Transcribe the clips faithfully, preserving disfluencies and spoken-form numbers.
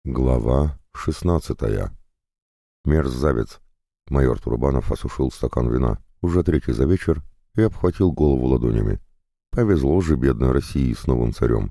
Глава шестнадцатая. Мерзавец. Майор Турбанов осушил стакан вина, уже третий за вечер, и обхватил голову ладонями. Повезло же бедной России с новым царем.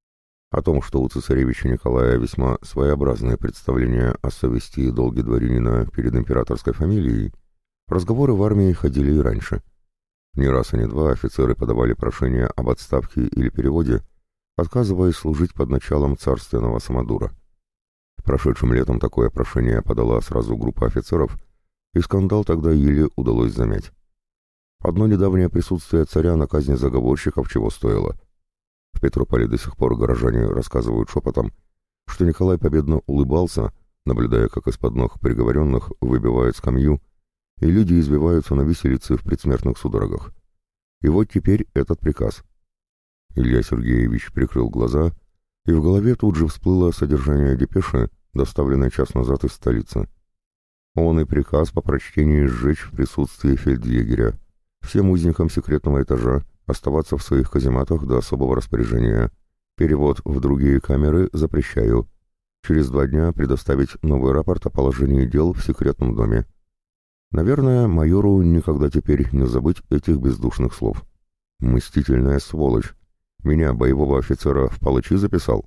О том, что у цесаревича Николая весьма своеобразное представление о совести и долге дворянина перед императорской фамилией, разговоры в армии ходили и раньше. Не раз и не два офицеры подавали прошение об отставке или переводе, отказываясь служить под началом царственного самодура. Прошедшим летом такое прошение подала сразу группа офицеров, и скандал тогда еле удалось замять. Одно недавнее присутствие царя на казни заговорщиков чего стоило. В Петрополе до сих пор горожане рассказывают шепотом, что Николай победно улыбался, наблюдая, как из-под ног приговоренных выбивают скамью, и люди избиваются на виселице в предсмертных судорогах. И вот теперь этот приказ. Илья Сергеевич прикрыл глаза, и в голове тут же всплыло содержание депеши, доставленной час назад из столицы. Он и приказ по прочтении сжечь в присутствии фельдъегеря, всем узникам секретного этажа оставаться в своих казематах до особого распоряжения. Перевод в другие камеры запрещаю. Через два дня предоставить новый рапорт о положении дел в секретном доме. Наверное, майору никогда теперь не забыть этих бездушных слов. Мстительная сволочь. Меня, боевого офицера, в палачи записал.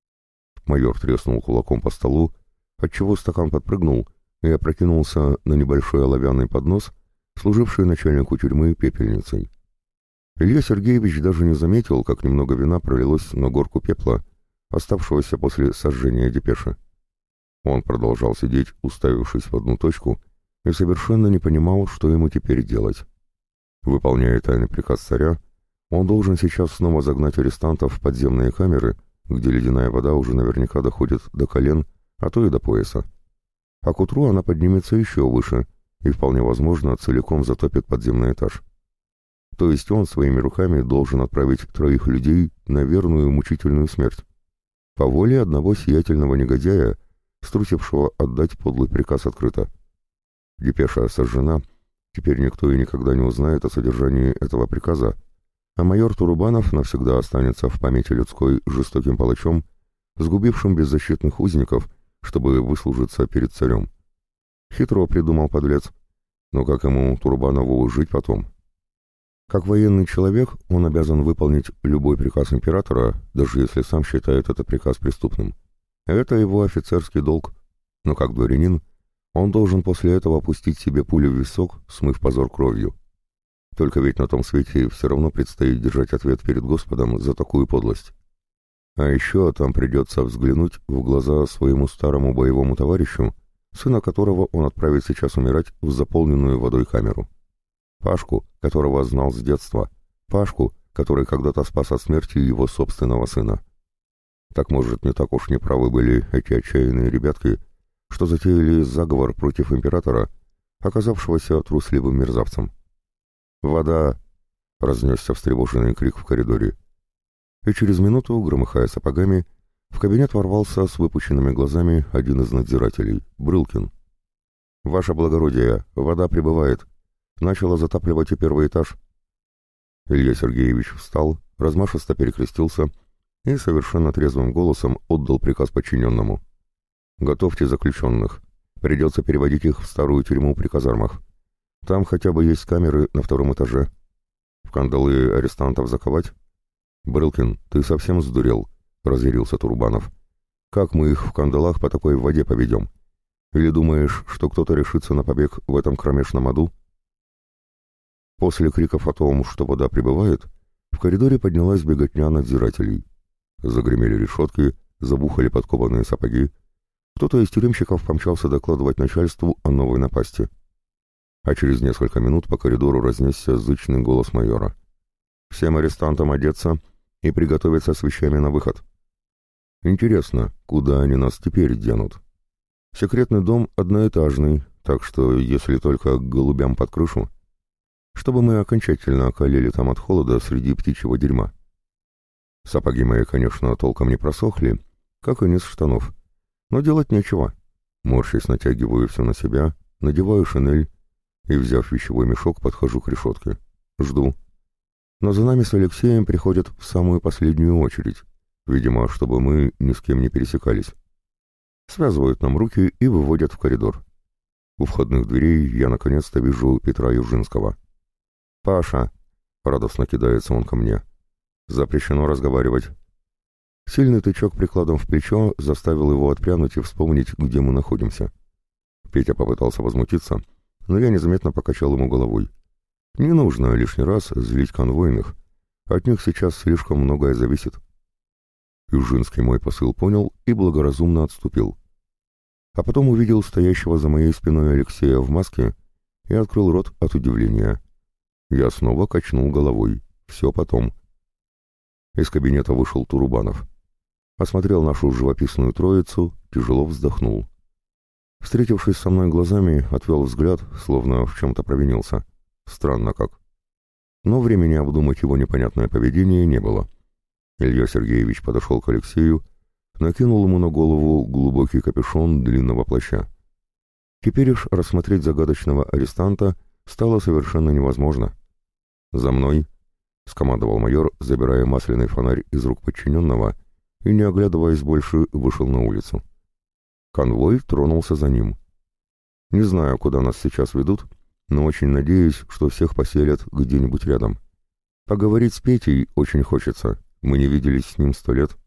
Майор треснул кулаком по столу, отчего стакан подпрыгнул и опрокинулся на небольшой оловянный поднос, служивший начальнику тюрьмы пепельницей. Илья Сергеевич даже не заметил, как немного вина пролилось на горку пепла, оставшегося после сожжения депеши. Он продолжал сидеть, уставившись в одну точку, и совершенно не понимал, что ему теперь делать. Выполняя тайный приказ царя, он должен сейчас снова загнать арестантов в подземные камеры, где ледяная вода уже наверняка доходит до колен, а то и до пояса. А к утру она поднимется еще выше и, вполне возможно, целиком затопит подземный этаж. То есть он своими руками должен отправить троих людей на верную мучительную смерть. По воле одного сиятельного негодяя, струсившего отдать подлый приказ открыто. Депеша сожжена, теперь никто и никогда не узнает о содержании этого приказа, а майор Турубанов навсегда останется в памяти людской жестоким палачом, сгубившим беззащитных узников, чтобы выслужиться перед царем. Хитро придумал подлец, но как ему, Турубанову, жить потом? Как военный человек он обязан выполнить любой приказ императора, даже если сам считает этот приказ преступным. Это его офицерский долг, но как дворянин он должен после этого пустить себе пулю в висок, смыв позор кровью. Только ведь на том свете все равно предстоит держать ответ перед Господом за такую подлость. А еще там придется взглянуть в глаза своему старому боевому товарищу, сына которого он отправит сейчас умирать в заполненную водой камеру. Пашку, которого знал с детства. Пашку, который когда-то спас от смерти его собственного сына. Так, может, не так уж неправы были эти отчаянные ребятки, что затеяли заговор против императора, оказавшегося трусливым мерзавцем. «Вода!» — разнесся встревоженный крик в коридоре. И через минуту, громыхая сапогами, в кабинет ворвался с выпученными глазами один из надзирателей, Брылкин. «Ваше благородие, вода прибывает. Начала затапливать и первый этаж». Илья Сергеевич встал, размашисто перекрестился и совершенно трезвым голосом отдал приказ подчиненному. «Готовьте заключенных. Придется переводить их в старую тюрьму при казармах. Там хотя бы есть камеры на втором этаже. В кандалы арестантов заковать?» «Брылкин, ты совсем сдурел?» — разъярился Турбанов. «Как мы их в кандалах по такой воде поведем? Или думаешь, что кто-то решится на побег в этом кромешном аду?» После криков о том, что вода прибывает, в коридоре поднялась беготня надзирателей. Загремели решетки, забухали подкованные сапоги. Кто-то из тюремщиков помчался докладывать начальству о новой напасти. А через несколько минут по коридору разнесся зычный голос майора. «Всем арестантам одеться и приготовиться с вещами на выход». Интересно, куда они нас теперь денут? Секретный дом одноэтажный, так что если только к голубям под крышу, чтобы мы окончательно околели там от холода среди птичьего дерьма. Сапоги мои, конечно, толком не просохли, как и низ штанов, но делать нечего. Морщись натягиваю все на себя, надеваю шинель, и, взяв вещевой мешок, подхожу к решетке. Жду. Но за нами с Алексеем приходят в самую последнюю очередь, видимо, чтобы мы ни с кем не пересекались. связывают нам руки и выводят в коридор. У входных дверей я наконец-то вижу Петра Южинского. «Паша!» — радостно кидается он ко мне. «Запрещено разговаривать». Сильный тычок прикладом в плечо заставил его отпрянуть и вспомнить, где мы находимся. Петя попытался возмутиться, но я незаметно покачал ему головой. Не нужно лишний раз злить конвойных. От них сейчас слишком многое зависит. Южинский мой посыл понял и благоразумно отступил. А потом увидел стоящего за моей спиной Алексея в маске и открыл рот от удивления. Я снова качнул головой. Все потом. Из кабинета вышел Турубанов. Осмотрел нашу живописную троицу, тяжело вздохнул. Встретившись со мной глазами, отвел взгляд, словно в чем-то провинился. Странно как. Но времени обдумать его непонятное поведение не было. Илья Сергеевич подошел к Алексею, накинул ему на голову глубокий капюшон длинного плаща. Теперь уж рассмотреть загадочного арестанта стало совершенно невозможно. «За мной!» — скомандовал майор, забирая масляный фонарь из рук подчиненного, и, не оглядываясь больше, вышел на улицу. Конвой тронулся за ним. Не знаю, куда нас сейчас ведут, но очень надеюсь, что всех поселят где-нибудь рядом. Поговорить с Петей очень хочется, мы не виделись с ним сто лет.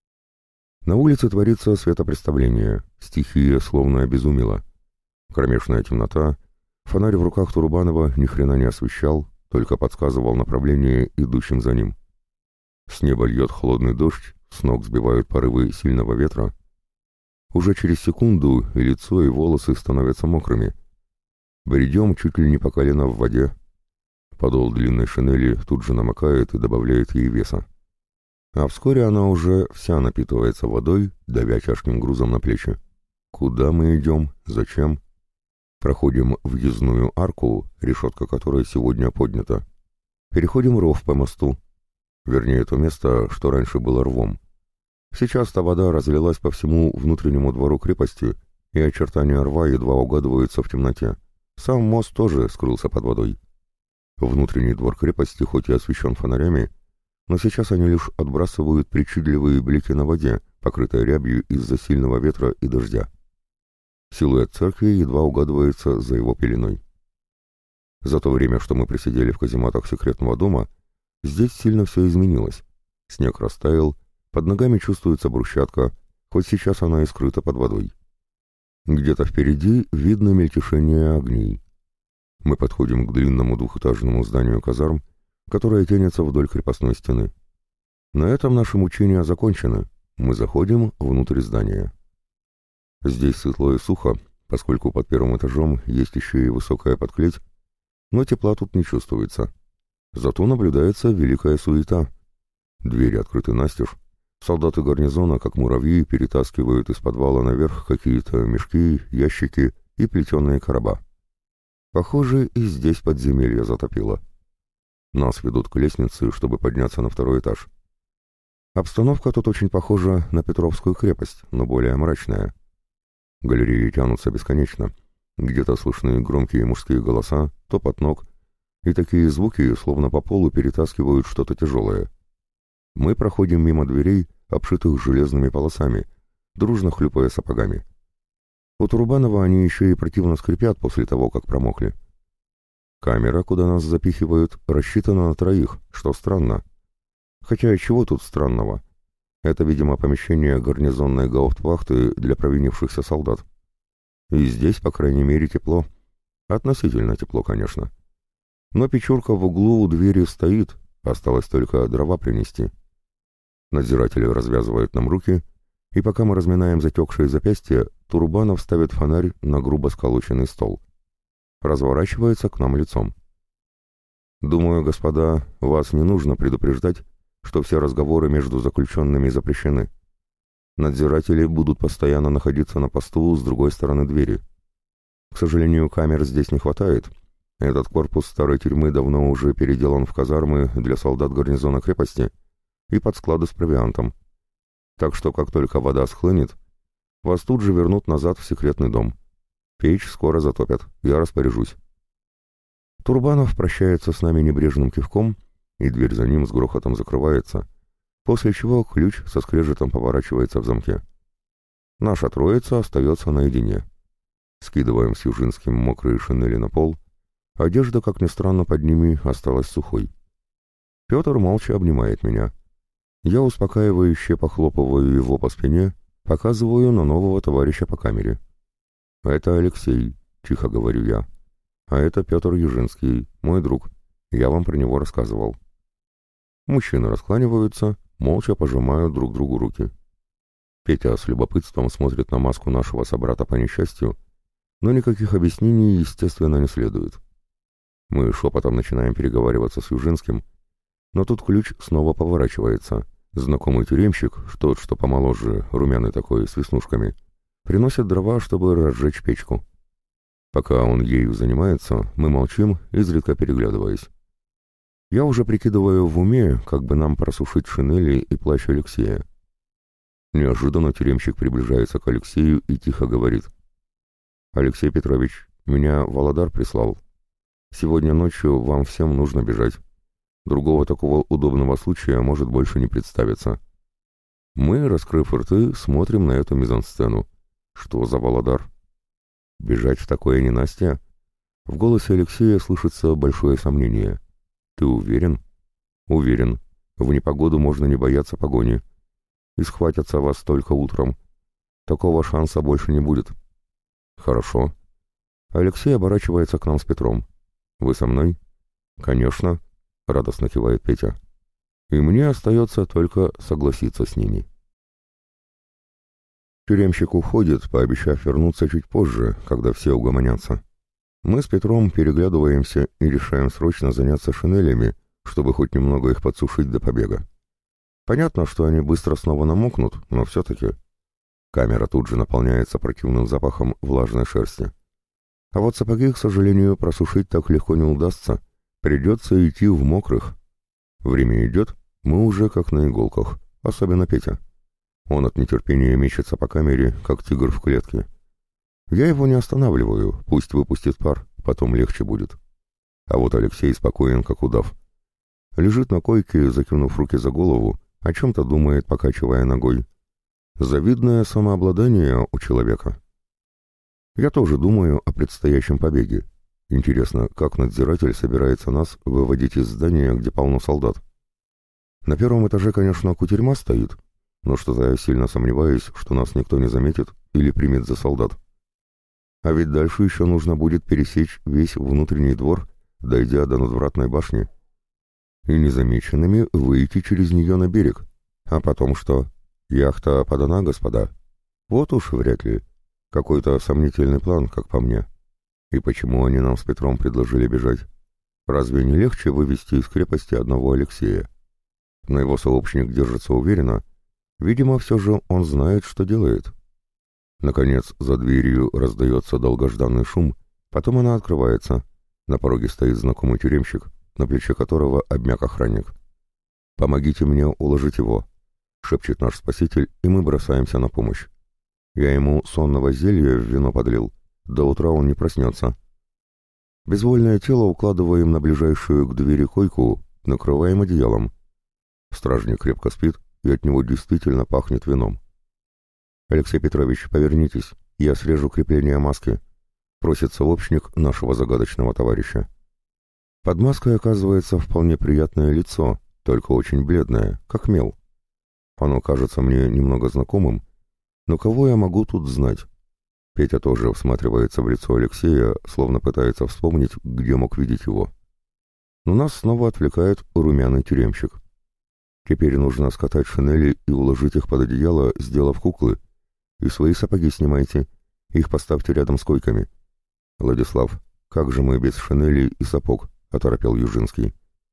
На улице творится светопреставление, стихия словно обезумела. Кромешная темнота, фонарь в руках Турубанова ни хрена не освещал, только подсказывал направление идущим за ним. С неба льет холодный дождь, с ног сбивают порывы сильного ветра. Уже через секунду и лицо, и волосы становятся мокрыми. Бредем чуть ли не по колено в воде. Подол длинной шинели тут же намокает и добавляет ей веса. А вскоре она уже вся напитывается водой, давя тяжким грузом на плечи. Куда мы идем? Зачем? Проходим въездную арку, решетка которой сегодня поднята. Переходим ров по мосту. Вернее, то место, что раньше было рвом. Сейчас-то вода разлилась по всему внутреннему двору крепости, и очертания рва едва угадываются в темноте. Сам мост тоже скрылся под водой. Внутренний двор крепости хоть и освещен фонарями, но сейчас они лишь отбрасывают причудливые блики на воде, покрытой рябью из-за сильного ветра и дождя. Силуэт церкви едва угадывается за его пеленой. За то время, что мы присидели в казематах секретного дома, здесь сильно все изменилось. Снег растаял, под ногами чувствуется брусчатка, хоть сейчас она и скрыта под водой. Где-то впереди видно мельтешение огней. Мы подходим к длинному двухэтажному зданию казарм, которое тянется вдоль крепостной стены. На этом наши мучения закончены. Мы заходим внутрь здания. Здесь светло и сухо, поскольку под первым этажом есть еще и высокая подклеть, но тепла тут не чувствуется. Зато наблюдается великая суета. Двери открыты настежь. Солдаты гарнизона, как муравьи, перетаскивают из подвала наверх какие-то мешки, ящики и плетеные короба. Похоже, и здесь подземелье затопило. Нас ведут к лестнице, чтобы подняться на второй этаж. Обстановка тут очень похожа на Петровскую крепость, но более мрачная. Галереи тянутся бесконечно. Где-то слышны громкие мужские голоса, топот ног, и такие звуки, словно по полу перетаскивают что-то тяжелое. Мы проходим мимо дверей, обшитых железными полосами, дружно хлюпая сапогами. У Турубанова они еще и противно скрипят после того, как промокли. Камера, куда нас запихивают, рассчитана на троих, что странно. Хотя чего тут странного? Это, видимо, помещение гарнизонной гауптвахты для провинившихся солдат. И здесь, по крайней мере, тепло. Относительно тепло, конечно. Но печурка в углу у двери стоит, осталось только дрова принести. Надзиратели развязывают нам руки, и пока мы разминаем затекшие запястья, Турубанов ставит фонарь на грубо сколоченный стол. Разворачивается к нам лицом. «Думаю, господа, вас не нужно предупреждать, что все разговоры между заключенными запрещены. Надзиратели будут постоянно находиться на посту с другой стороны двери. К сожалению, камер здесь не хватает. Этот корпус старой тюрьмы давно уже переделан в казармы для солдат гарнизона крепости и под склады с провиантом. Так что, как только вода схлынет, вас тут же вернут назад в секретный дом. Печь скоро затопят, я распоряжусь». Турбанов прощается с нами небрежным кивком, и дверь за ним с грохотом закрывается, после чего ключ со скрежетом поворачивается в замке. Наша троица остается наедине. Скидываем с Южинским мокрые шинели на пол. Одежда, как ни странно, под ними осталась сухой. Петр молча обнимает меня. Я успокаивающе похлопываю его по спине, показываю на нового товарища по камере. «Это Алексей», — тихо говорю я. «А это Петр Южинский, мой друг. Я вам про него рассказывал». Мужчины раскланиваются, молча пожимают друг другу руки. Петя с любопытством смотрит на маску нашего собрата по несчастью, но никаких объяснений, естественно, не следует. Мы шепотом начинаем переговариваться с Южинским, но тут ключ снова поворачивается. Знакомый тюремщик, тот, что помоложе, румяный такой, с веснушками, приносит дрова, чтобы разжечь печку. Пока он ею занимается, мы молчим, изредка переглядываясь. Я уже прикидываю в уме, как бы нам просушить шинели и плащ Алексея. Неожиданно тюремщик приближается к Алексею и тихо говорит: «Алексей Петрович, меня Володар прислал. Сегодня ночью вам всем нужно бежать. Другого такого удобного случая может больше не представиться». Мы, раскрыв рты, смотрим на эту мизансцену. Что за Володар? Бежать в такое ненастье? В голосе Алексея слышится большое сомнение. «Ты уверен?» «Уверен. В непогоду можно не бояться погони. И схватятся вас только утром. Такого шанса больше не будет». «Хорошо». Алексей оборачивается к нам с Петром. «Вы со мной?» «Конечно», — радостно кивает Петя. И мне остается только согласиться с ними. Тюремщик уходит, пообещав вернуться чуть позже, когда все угомонятся. Мы с Петром переглядываемся и решаем срочно заняться шинелями, чтобы хоть немного их подсушить до побега. Понятно, что они быстро снова намокнут, но все-таки... Камера тут же наполняется противным запахом влажной шерсти. А вот сапоги, к сожалению, просушить так легко не удастся. Придется идти в мокрых. Время идет, мы уже как на иголках, особенно Петя. Он от нетерпения мечется по камере, как тигр в клетке. Я его не останавливаю, пусть выпустит пар, потом легче будет. А вот Алексей спокоен, как удав. Лежит на койке, закинув руки за голову, о чем-то думает, покачивая ногой. Завидное самообладание у человека. Я тоже думаю о предстоящем побеге. Интересно, как надзиратель собирается нас выводить из здания, где полно солдат? На первом этаже, конечно, кутерьма стоит, но что-то я сильно сомневаюсь, что нас никто не заметит или примет за солдат. А ведь дальше еще нужно будет пересечь весь внутренний двор, дойдя до надвратной башни. И незамеченными выйти через нее на берег. А потом что? Яхта подана, господа? Вот уж вряд ли. Какой-то сомнительный план, как по мне. И почему они нам с Петром предложили бежать? Разве не легче вывести из крепости одного Алексея? Но его сообщник держится уверенно. Видимо, все же он знает, что делает. Наконец, за дверью раздается долгожданный шум, потом она открывается. На пороге стоит знакомый тюремщик, на плече которого обмяк охранник. «Помогите мне уложить его», — шепчет наш спаситель, и мы бросаемся на помощь. Я ему сонного зелья в вино подлил. До утра он не проснется. Безвольное тело укладываем на ближайшую к двери койку, накрываем одеялом. Стражник крепко спит, и от него действительно пахнет вином. «Алексей Петрович, повернитесь, я срежу крепление маски», — просит сообщник нашего загадочного товарища. Под маской оказывается вполне приятное лицо, только очень бледное, как мел. Оно кажется мне немного знакомым, но кого я могу тут знать? Петя тоже всматривается в лицо Алексея, словно пытается вспомнить, где мог видеть его. Но нас снова отвлекает румяный тюремщик. Теперь нужно скатать шинели и уложить их под одеяло, сделав куклы. И свои сапоги снимайте, их поставьте рядом с койками. Владислав, как же мы без шинелей и сапог? — оторопел Южинский.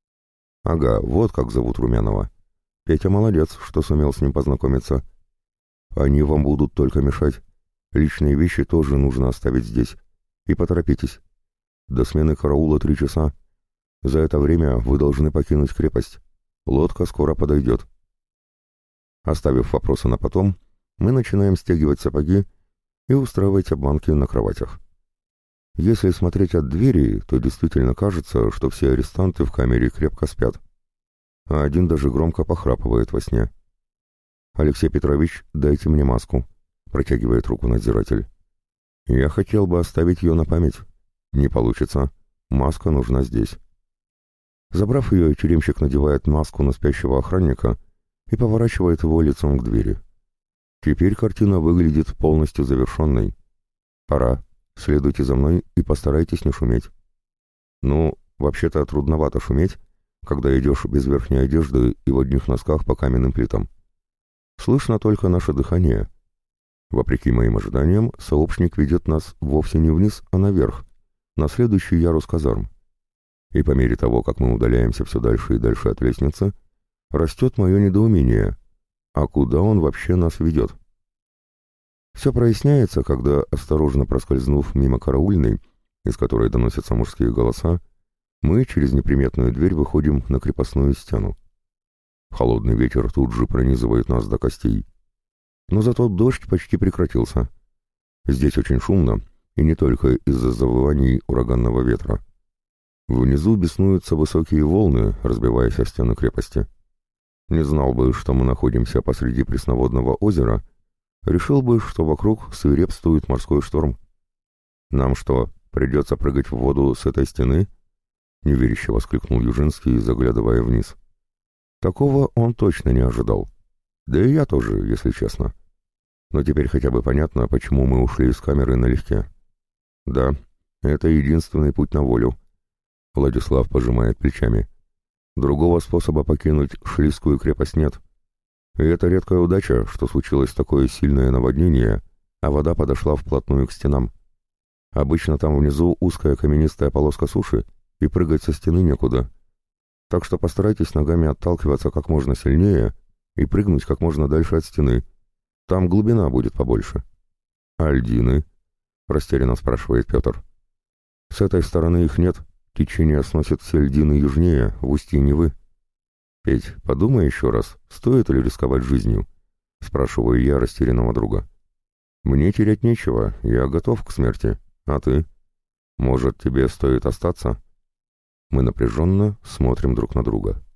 Ага, вот как зовут Румянова. Петя молодец, что сумел с ним познакомиться. Они вам будут только мешать. Личные вещи тоже нужно оставить здесь. И поторопитесь. До смены караула три часа. За это время вы должны покинуть крепость. Лодка скоро подойдет. Оставив вопросы на потом, мы начинаем стягивать сапоги и устраивать обманки на кроватях. Если смотреть от двери, то действительно кажется, что все арестанты в камере крепко спят, а один даже громко похрапывает во сне. «Алексей Петрович, дайте мне маску», — — протягивает руку надзиратель. «Я хотел бы оставить ее на память. Не получится. Маска нужна здесь». Забрав ее, тюремщик надевает маску на спящего охранника и поворачивает его лицом к двери. Теперь картина выглядит полностью завершенной. «Пора. Следуйте за мной и постарайтесь не шуметь». Ну, вообще-то трудновато шуметь, когда идешь без верхней одежды и в одних носках по каменным плитам. Слышно только наше дыхание. Вопреки моим ожиданиям, сообщник ведет нас вовсе не вниз, а наверх, на следующий ярус казарм. И по мере того, как мы удаляемся все дальше и дальше от лестницы, растет мое недоумение. А куда он вообще нас ведет? Все проясняется, когда, осторожно проскользнув мимо караульной, из которой доносятся мужские голоса, мы через неприметную дверь выходим на крепостную стену. Холодный ветер тут же пронизывает нас до костей. Но зато дождь почти прекратился. Здесь очень шумно, и не только из-за завываний ураганного ветра. Внизу беснуются высокие волны, разбиваясь о стены крепости. Не знал бы, что мы находимся посреди пресноводного озера, решил бы, что вокруг свирепствует морской шторм. «Нам что, придется прыгать в воду с этой стены?» — неверяще воскликнул Южинский, заглядывая вниз. Такого он точно не ожидал. Да и я тоже, если честно. Но теперь хотя бы понятно, почему мы ушли из камеры налегке. Да, это единственный путь на волю. Владислав пожимает плечами. Другого способа покинуть Шлисскую крепость нет. И это редкая удача, что случилось такое сильное наводнение, а вода подошла вплотную к стенам. Обычно там внизу узкая каменистая полоска суши, и прыгать со стены некуда. Так что постарайтесь ногами отталкиваться как можно сильнее и прыгнуть как можно дальше от стены. Там глубина будет побольше. «А льдины?» — растерянно спрашивает Петр. «С этой стороны их нет. Течение сносит все льдины южнее, в устье Невы». «Петь, подумай еще раз, стоит ли рисковать жизнью?» — спрашиваю я растерянного друга. «Мне терять нечего, я готов к смерти. А ты? Может, тебе стоит остаться?» Мы напряженно смотрим друг на друга.